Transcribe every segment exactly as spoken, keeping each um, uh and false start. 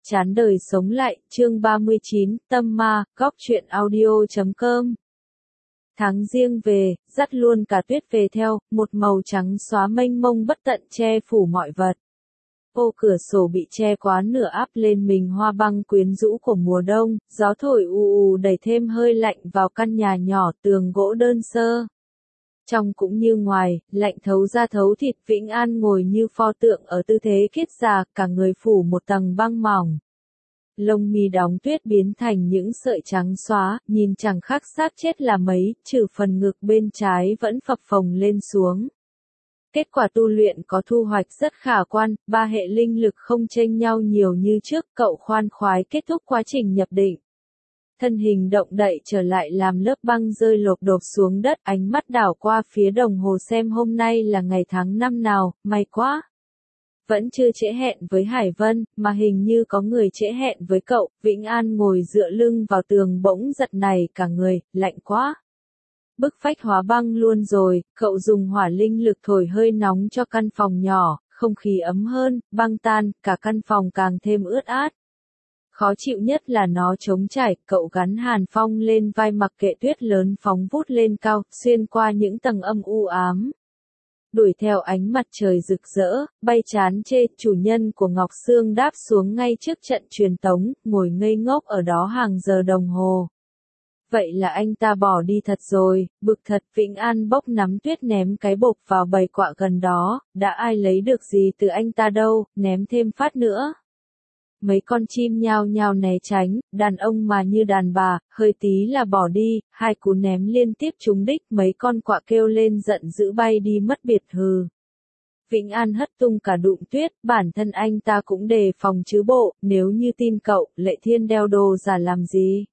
Chán đời sống lại, chương ba mươi chín, tâm ma, góc truyện audio chấm com. Tháng giêng về, dắt luôn cả tuyết về theo, một màu trắng xóa mênh mông bất tận che phủ mọi vật. Ô cửa sổ bị che quá nửa áp lên mình hoa băng quyến rũ của mùa đông, gió thổi ù ù đẩy thêm hơi lạnh vào căn nhà nhỏ tường gỗ đơn sơ. Trong cũng như ngoài, lạnh thấu da thấu thịt. Vĩnh An ngồi như pho tượng ở tư thế kiết già, cả người phủ một tầng băng mỏng. Lông mi đóng tuyết biến thành những sợi trắng xóa, nhìn chẳng khác xác chết là mấy, trừ phần ngực bên trái vẫn phập phồng lên xuống. Kết quả tu luyện có thu hoạch rất khả quan, ba hệ linh lực không chênh nhau nhiều như trước, cậu khoan khoái kết thúc quá trình nhập định. Thân hình động đậy trở lại làm lớp băng rơi lộp đột xuống đất, ánh mắt đảo qua phía đồng hồ xem hôm nay là ngày tháng năm nào, may quá. Vẫn chưa trễ hẹn với Hải Vân, mà hình như có người trễ hẹn với cậu. Vĩnh An ngồi dựa lưng vào tường bỗng giật nảy cả người, lạnh quá. Bức phách hóa băng luôn rồi, cậu dùng hỏa linh lực thổi hơi nóng cho căn phòng nhỏ, không khí ấm hơn, băng tan, cả căn phòng càng thêm ướt át. Khó chịu nhất là nó trống trải, cậu gắn Hàn Phong lên vai mặc kệ tuyết lớn phóng vút lên cao, xuyên qua những tầng âm u ám. Đuổi theo ánh mặt trời rực rỡ, bay chán chê, chủ nhân của Ngọc Sương đáp xuống ngay trước trận truyền tống, ngồi ngây ngốc ở đó hàng giờ đồng hồ. Vậy là anh ta bỏ đi thật rồi, bực thật. Vĩnh An bốc nắm tuyết ném cái bộp vào bầy quạ gần đó, đã ai lấy được gì từ anh ta đâu, ném thêm phát nữa. Mấy con chim nhao nhao né tránh, đàn ông mà như đàn bà, hơi tí là bỏ đi, hai cú ném liên tiếp trúng đích, mấy con quạ kêu lên giận dữ bay đi mất biệt hừ. Vĩnh An hất tung cả đụn tuyết, bản thân anh ta cũng đề phòng chứ bộ, nếu như tin cậu, Lệ Thiên đeo đồ giả làm gì?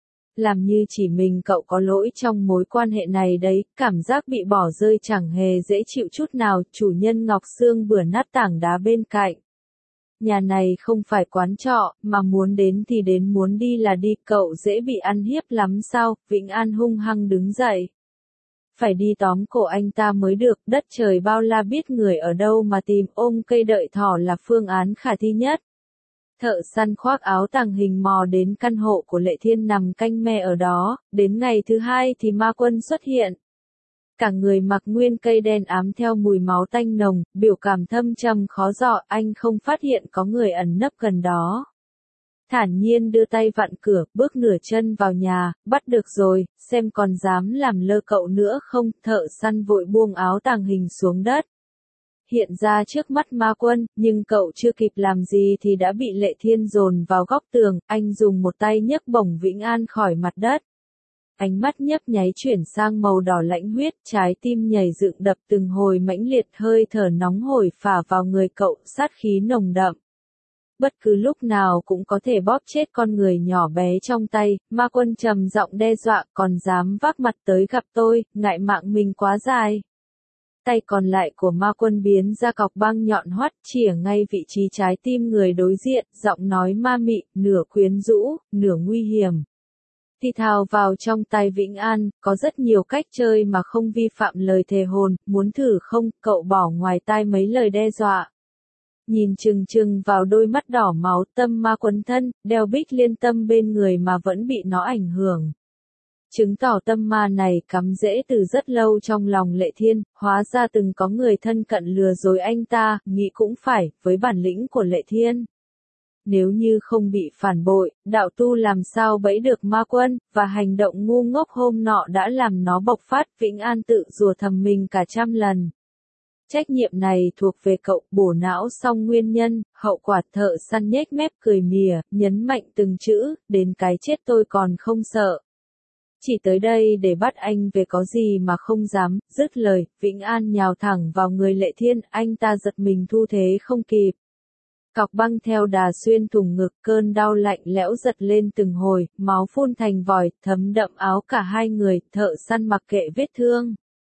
Làm như chỉ mình cậu có lỗi trong mối quan hệ này đấy, cảm giác bị bỏ rơi chẳng hề dễ chịu chút nào, chủ nhân Ngọc Sương bữa nát tảng đá bên cạnh. Nhà này không phải quán trọ, mà muốn đến thì đến muốn đi là đi, cậu dễ bị ăn hiếp lắm sao? Vĩnh An hung hăng đứng dậy. Phải đi tóm cổ anh ta mới được, đất trời bao la biết người ở đâu mà tìm, ôm cây đợi thỏ là phương án khả thi nhất. Thợ săn khoác áo tàng hình mò đến căn hộ của Lệ Thiên nằm canh me ở đó, đến ngày thứ hai thì ma quân xuất hiện. Cả người mặc nguyên cây đen ám theo mùi máu tanh nồng, biểu cảm thâm trầm khó dò, anh không phát hiện có người ẩn nấp gần đó. Thản nhiên đưa tay vặn cửa, bước nửa chân vào nhà, bắt được rồi, xem còn dám làm lơ cậu nữa không. Thợ săn vội buông áo tàng hình xuống đất. Hiện ra trước mắt ma quân, nhưng cậu chưa kịp làm gì thì đã bị Lệ Thiên dồn vào góc tường, anh dùng một tay nhấc bổng Vĩnh An khỏi mặt đất. Ánh mắt nhấp nháy chuyển sang màu đỏ lãnh huyết, trái tim nhảy dựng đập từng hồi mãnh liệt, hơi thở nóng hổi phả vào người cậu, sát khí nồng đậm. Bất cứ lúc nào cũng có thể bóp chết con người nhỏ bé trong tay, ma quân trầm giọng đe dọa, còn dám vác mặt tới gặp tôi, ngại mạng mình quá dài. Tay còn lại của ma quân biến ra cọc băng nhọn hoắt, chĩa ngay vị trí trái tim người đối diện, giọng nói ma mị, nửa quyến rũ, nửa nguy hiểm. Thì thào vào trong tay Vĩnh An, có rất nhiều cách chơi mà không vi phạm lời thề hồn, muốn thử không? Cậu bỏ ngoài tai mấy lời đe dọa. Nhìn chừng chừng vào đôi mắt đỏ máu, tâm ma quấn thân, đeo bích liên tâm bên người mà vẫn bị nó ảnh hưởng. Chứng tỏ tâm ma này cắm rễ từ rất lâu trong lòng Lệ Thiên, hóa ra từng có người thân cận lừa dối anh ta, nghĩ cũng phải, với bản lĩnh của Lệ Thiên. Nếu như không bị phản bội, đạo tu làm sao bẫy được ma quân, và hành động ngu ngốc hôm nọ đã làm nó bộc phát. Vĩnh An tự rủa thầm mình cả trăm lần. Trách nhiệm này thuộc về cậu, bổ não xong nguyên nhân, hậu quả. Thợ săn nhếch mép cười mỉa, nhấn mạnh từng chữ, đến cái chết tôi còn không sợ. Chỉ tới đây để bắt anh về có gì mà không dám. Dứt lời, Vĩnh An nhào thẳng vào người Lệ Thiên, anh ta giật mình thu thế không kịp. Cọc băng theo đà xuyên thủng ngực, cơn đau lạnh lẽo giật lên từng hồi, máu phun thành vòi, thấm đậm áo cả hai người. Thợ săn mặc kệ vết thương,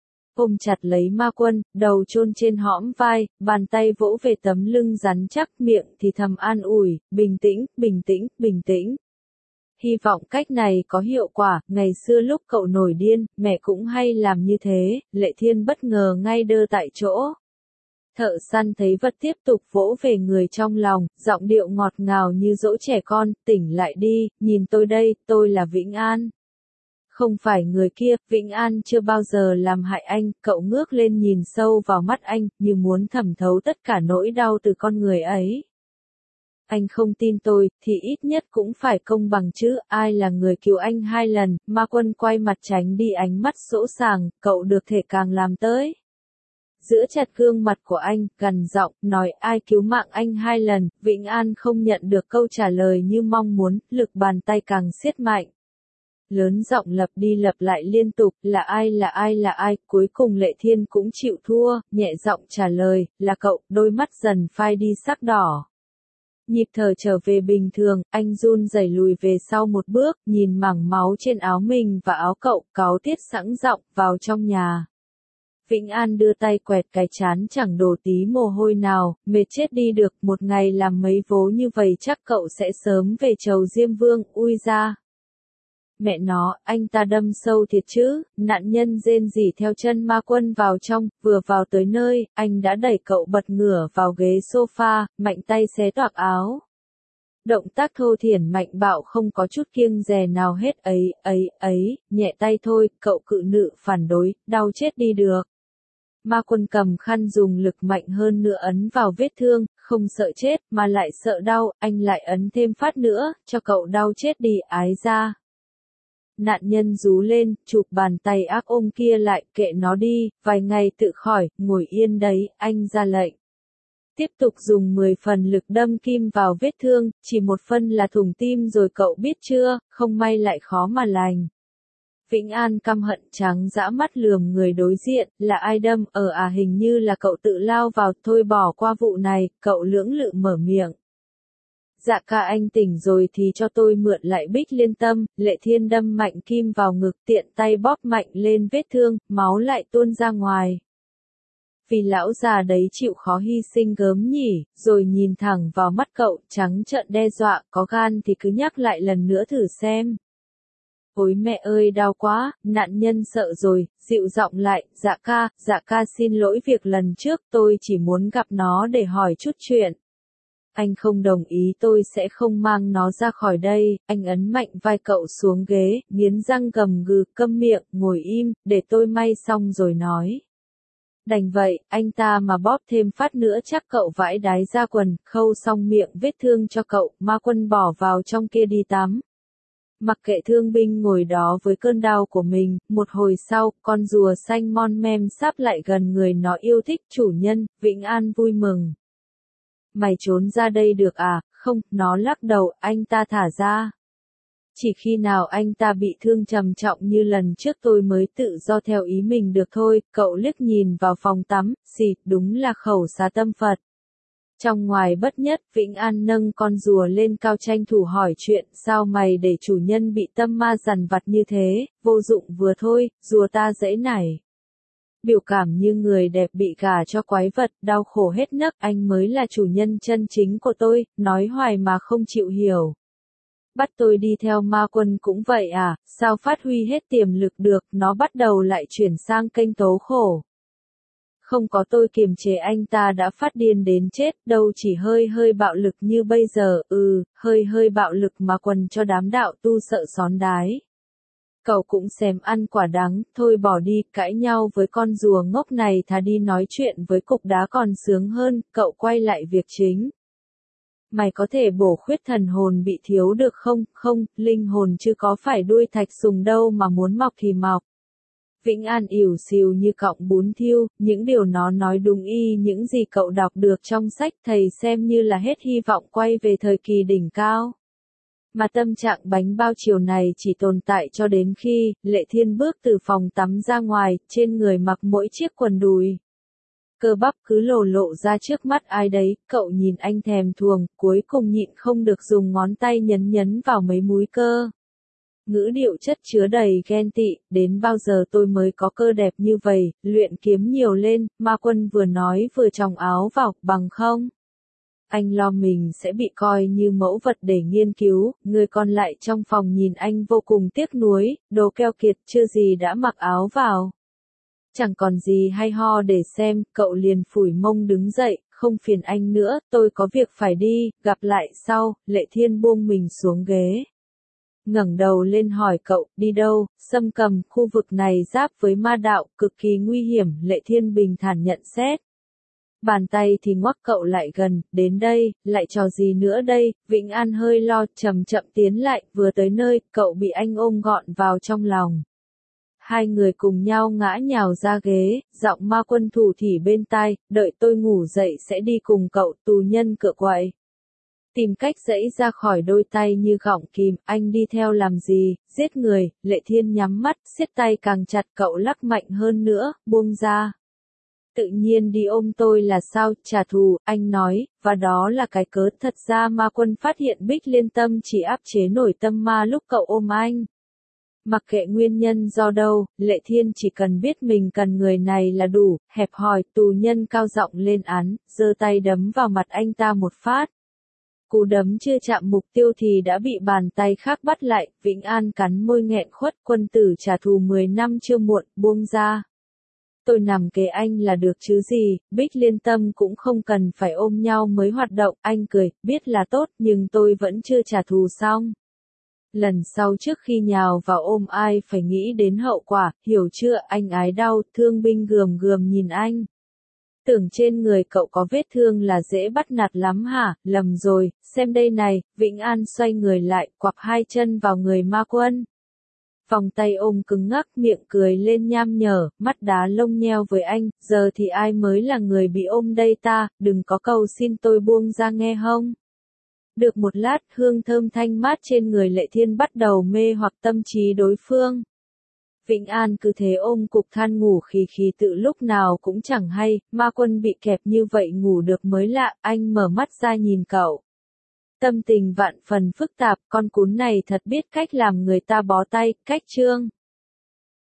ôm chặt lấy ma quân, đầu chôn trên hõm vai, bàn tay vỗ về tấm lưng rắn chắc, miệng thì thầm an ủi, bình tĩnh, bình tĩnh, bình tĩnh. Hy vọng cách này có hiệu quả. Ngày xưa lúc cậu nổi điên, mẹ cũng hay làm như thế. Lệ Thiên bất ngờ ngay đơ tại chỗ. Thợ săn thấy vật tiếp tục vỗ về người trong lòng, giọng điệu ngọt ngào như dỗ trẻ con, tỉnh lại đi, nhìn tôi đây, tôi là Vĩnh An. Không phải người kia, Vĩnh An chưa bao giờ làm hại anh, cậu ngước lên nhìn sâu vào mắt anh, như muốn thẩm thấu tất cả nỗi đau từ con người ấy. Anh không tin tôi, thì ít nhất cũng phải công bằng chứ, ai là người cứu anh hai lần, Ma Quân quay mặt tránh đi ánh mắt sỗ sàng, cậu được thể càng làm tới. Giữ chặt gương mặt của anh, gằn giọng, nói ai cứu mạng anh hai lần, Vĩnh An không nhận được câu trả lời như mong muốn, lực bàn tay càng siết mạnh. Lớn giọng lặp đi lặp lại liên tục, là ai là ai là ai, cuối cùng Lệ Thiên cũng chịu thua, nhẹ giọng trả lời, là cậu, đôi mắt dần phai đi sắc đỏ. Nhịp thở trở về bình thường, anh run rẩy lùi về sau một bước, nhìn mảng máu trên áo mình và áo cậu, cáu tiết sẵn giọng, vào trong nhà. Vĩnh An đưa tay quẹt cái trán chẳng đổ tí mồ hôi nào, mệt chết đi được, một ngày làm mấy vố như vậy chắc cậu sẽ sớm về chầu Diêm Vương, ui ra. Mẹ nó, anh ta đâm sâu thiệt chứ, nạn nhân rên rỉ theo chân Ma Quân vào trong, vừa vào tới nơi, anh đã đẩy cậu bật ngửa vào ghế sofa, mạnh tay xé toạc áo. Động tác thô thiển mạnh bạo không có chút kiêng dè nào hết ấy, ấy, ấy, nhẹ tay thôi, cậu cự nữ phản đối, đau chết đi được. Ma Quân cầm khăn dùng lực mạnh hơn nữa ấn vào vết thương, không sợ chết mà lại sợ đau, anh lại ấn thêm phát nữa, cho cậu đau chết đi, ái ra. Nạn nhân rú lên, chụp bàn tay ác ôm kia lại, kệ nó đi, vài ngày tự khỏi, ngồi yên đấy, anh ra lệnh. Tiếp tục dùng mười phần lực đâm kim vào vết thương, chỉ một phân là thủng tim rồi cậu biết chưa, không may lại khó mà lành. Vĩnh An căm hận trắng dã mắt lườm người đối diện, là ai đâm, ở à hình như là cậu tự lao vào, thôi bỏ qua vụ này, cậu lưỡng lự mở miệng. Dạ ca anh tỉnh rồi thì cho tôi mượn lại Bích Liên Tâm, Lệ Thiên đâm mạnh kim vào ngực tiện tay bóp mạnh lên vết thương, máu lại tuôn ra ngoài. Vì lão già đấy chịu khó hy sinh gớm nhỉ, rồi nhìn thẳng vào mắt cậu, trắng trợn đe dọa, có gan thì cứ nhắc lại lần nữa thử xem. Ôi mẹ ơi đau quá, nạn nhân sợ rồi, dịu giọng lại, dạ ca, dạ ca xin lỗi việc lần trước tôi chỉ muốn gặp nó để hỏi chút chuyện. Anh không đồng ý tôi sẽ không mang nó ra khỏi đây, anh ấn mạnh vai cậu xuống ghế, nghiến răng gầm gừ, câm miệng, ngồi im, để tôi may xong rồi nói. Đành vậy, anh ta mà bóp thêm phát nữa chắc cậu vãi đái ra quần, khâu xong miệng vết thương cho cậu, Ma Quân bỏ vào trong kia đi tắm. Mặc kệ thương binh ngồi đó với cơn đau của mình, một hồi sau, con rùa xanh mon mem sắp lại gần người nó yêu thích chủ nhân, Vĩnh An vui mừng. Mày trốn ra đây được à, không, nó lắc đầu, anh ta thả ra. Chỉ khi nào anh ta bị thương trầm trọng như lần trước tôi mới tự do theo ý mình được thôi, cậu liếc nhìn vào phòng tắm, xì, đúng là khẩu xá tâm Phật. Trong ngoài bất nhất, Vĩnh An nâng con rùa lên cao tranh thủ hỏi chuyện, sao mày để chủ nhân bị tâm ma dằn vặt như thế, vô dụng vừa thôi, rùa ta dễ nảy. Biểu cảm như người đẹp bị gả cho quái vật, đau khổ hết nấc, anh mới là chủ nhân chân chính của tôi, nói hoài mà không chịu hiểu. Bắt tôi đi theo Ma Quân cũng vậy à, sao phát huy hết tiềm lực được, nó bắt đầu lại chuyển sang kênh tố khổ. Không có tôi kiềm chế anh ta đã phát điên đến chết, đâu chỉ hơi hơi bạo lực như bây giờ, ừ, hơi hơi bạo lực mà quần cho đám đạo tu sợ xón đái. Cậu cũng xém ăn quả đắng, thôi bỏ đi, cãi nhau với con rùa ngốc này thà đi nói chuyện với cục đá còn sướng hơn, cậu quay lại việc chính. Mày có thể bổ khuyết thần hồn bị thiếu được không? Không, linh hồn chứ có phải đuôi thạch sùng đâu mà muốn mọc thì mọc. Vĩnh An ỉu xìu như cọng bún thiêu, những điều nó nói đúng y những gì cậu đọc được trong sách, thầy xem như là hết hy vọng quay về thời kỳ đỉnh cao. Mà tâm trạng bánh bao chiều này chỉ tồn tại cho đến khi, Lệ Thiên bước từ phòng tắm ra ngoài, trên người mặc mỗi chiếc quần đùi. Cơ bắp cứ lồ lộ ra trước mắt ai đấy, cậu nhìn anh thèm thuồng, cuối cùng nhịn không được dùng ngón tay nhấn nhấn vào mấy múi cơ. Ngữ điệu chất chứa đầy ghen tị, đến bao giờ tôi mới có cơ đẹp như vậy, luyện kiếm nhiều lên, Ma Quân vừa nói vừa tròng áo vào, bằng không? Anh lo mình sẽ bị coi như mẫu vật để nghiên cứu, người còn lại trong phòng nhìn anh vô cùng tiếc nuối, đồ keo kiệt chưa gì đã mặc áo vào. Chẳng còn gì hay ho để xem, cậu liền phủi mông đứng dậy, không phiền anh nữa, tôi có việc phải đi, gặp lại sau. Lệ Thiên buông mình xuống ghế, ngẩng đầu lên hỏi cậu, đi đâu? Sâm Cầm, khu vực này giáp với ma đạo, cực kỳ nguy hiểm, Lệ Thiên bình thản nhận xét. Bàn tay thì ngoắc cậu lại gần, đến đây, lại trò gì nữa đây? Vĩnh An hơi lo, chậm chậm tiến lại, vừa tới nơi, cậu bị anh ôm gọn vào trong lòng. Hai người cùng nhau ngã nhào ra ghế, giọng Ma Quân thủ thỉ bên tai, đợi tôi ngủ dậy sẽ đi cùng cậu, tù nhân cựa quậy. Tìm cách giãy ra khỏi đôi tay như gọng kìm, anh đi theo làm gì, giết người. Lệ Thiên nhắm mắt, siết tay càng chặt, cậu lắc mạnh hơn nữa, buông ra. Tự nhiên đi ôm tôi là sao, trả thù, anh nói, và đó là cái cớ. Thật ra Ma Quân phát hiện Bích Liên Tâm chỉ áp chế nổi tâm ma lúc cậu ôm anh. Mặc kệ nguyên nhân do đâu, Lệ Thiên chỉ cần biết mình cần người này là đủ, hẹp hòi. Tù nhân cao giọng lên án, giơ tay đấm vào mặt anh ta một phát. Cú đấm chưa chạm mục tiêu thì đã bị bàn tay khác bắt lại. Vĩnh An cắn môi nghẹn khuất, quân tử trả thù mười năm chưa muộn, buông ra. Tôi nằm kế anh là được chứ gì, Bích Liên Tâm cũng không cần phải ôm nhau mới hoạt động. Anh cười, biết là tốt, nhưng tôi vẫn chưa trả thù xong. Lần sau trước khi nhào vào ôm ai phải nghĩ đến hậu quả, hiểu chưa? Anh ái đau. Thương binh gườm gườm nhìn anh. Tưởng trên người cậu có vết thương là dễ bắt nạt lắm hả? Lầm rồi, xem đây này. Vĩnh An xoay người lại, quặp hai chân vào người Ma Quân. Vòng tay ôm cứng ngắc, miệng cười lên nham nhở, mắt đá lông nheo với anh. Giờ thì ai mới là người bị ôm đây ta? Đừng có cầu xin tôi buông ra nghe hông? Được một lát, hương thơm thanh mát trên người Lệ Thiên bắt đầu mê hoặc tâm trí đối phương. Vĩnh An cứ thế ôm cục than ngủ khì khì tự lúc nào cũng chẳng hay. Ma Quân bị kẹp như vậy ngủ được mới lạ. Anh mở mắt ra nhìn cậu. Tâm tình vạn phần phức tạp, con cún này thật biết cách làm người ta bó tay, cách trương.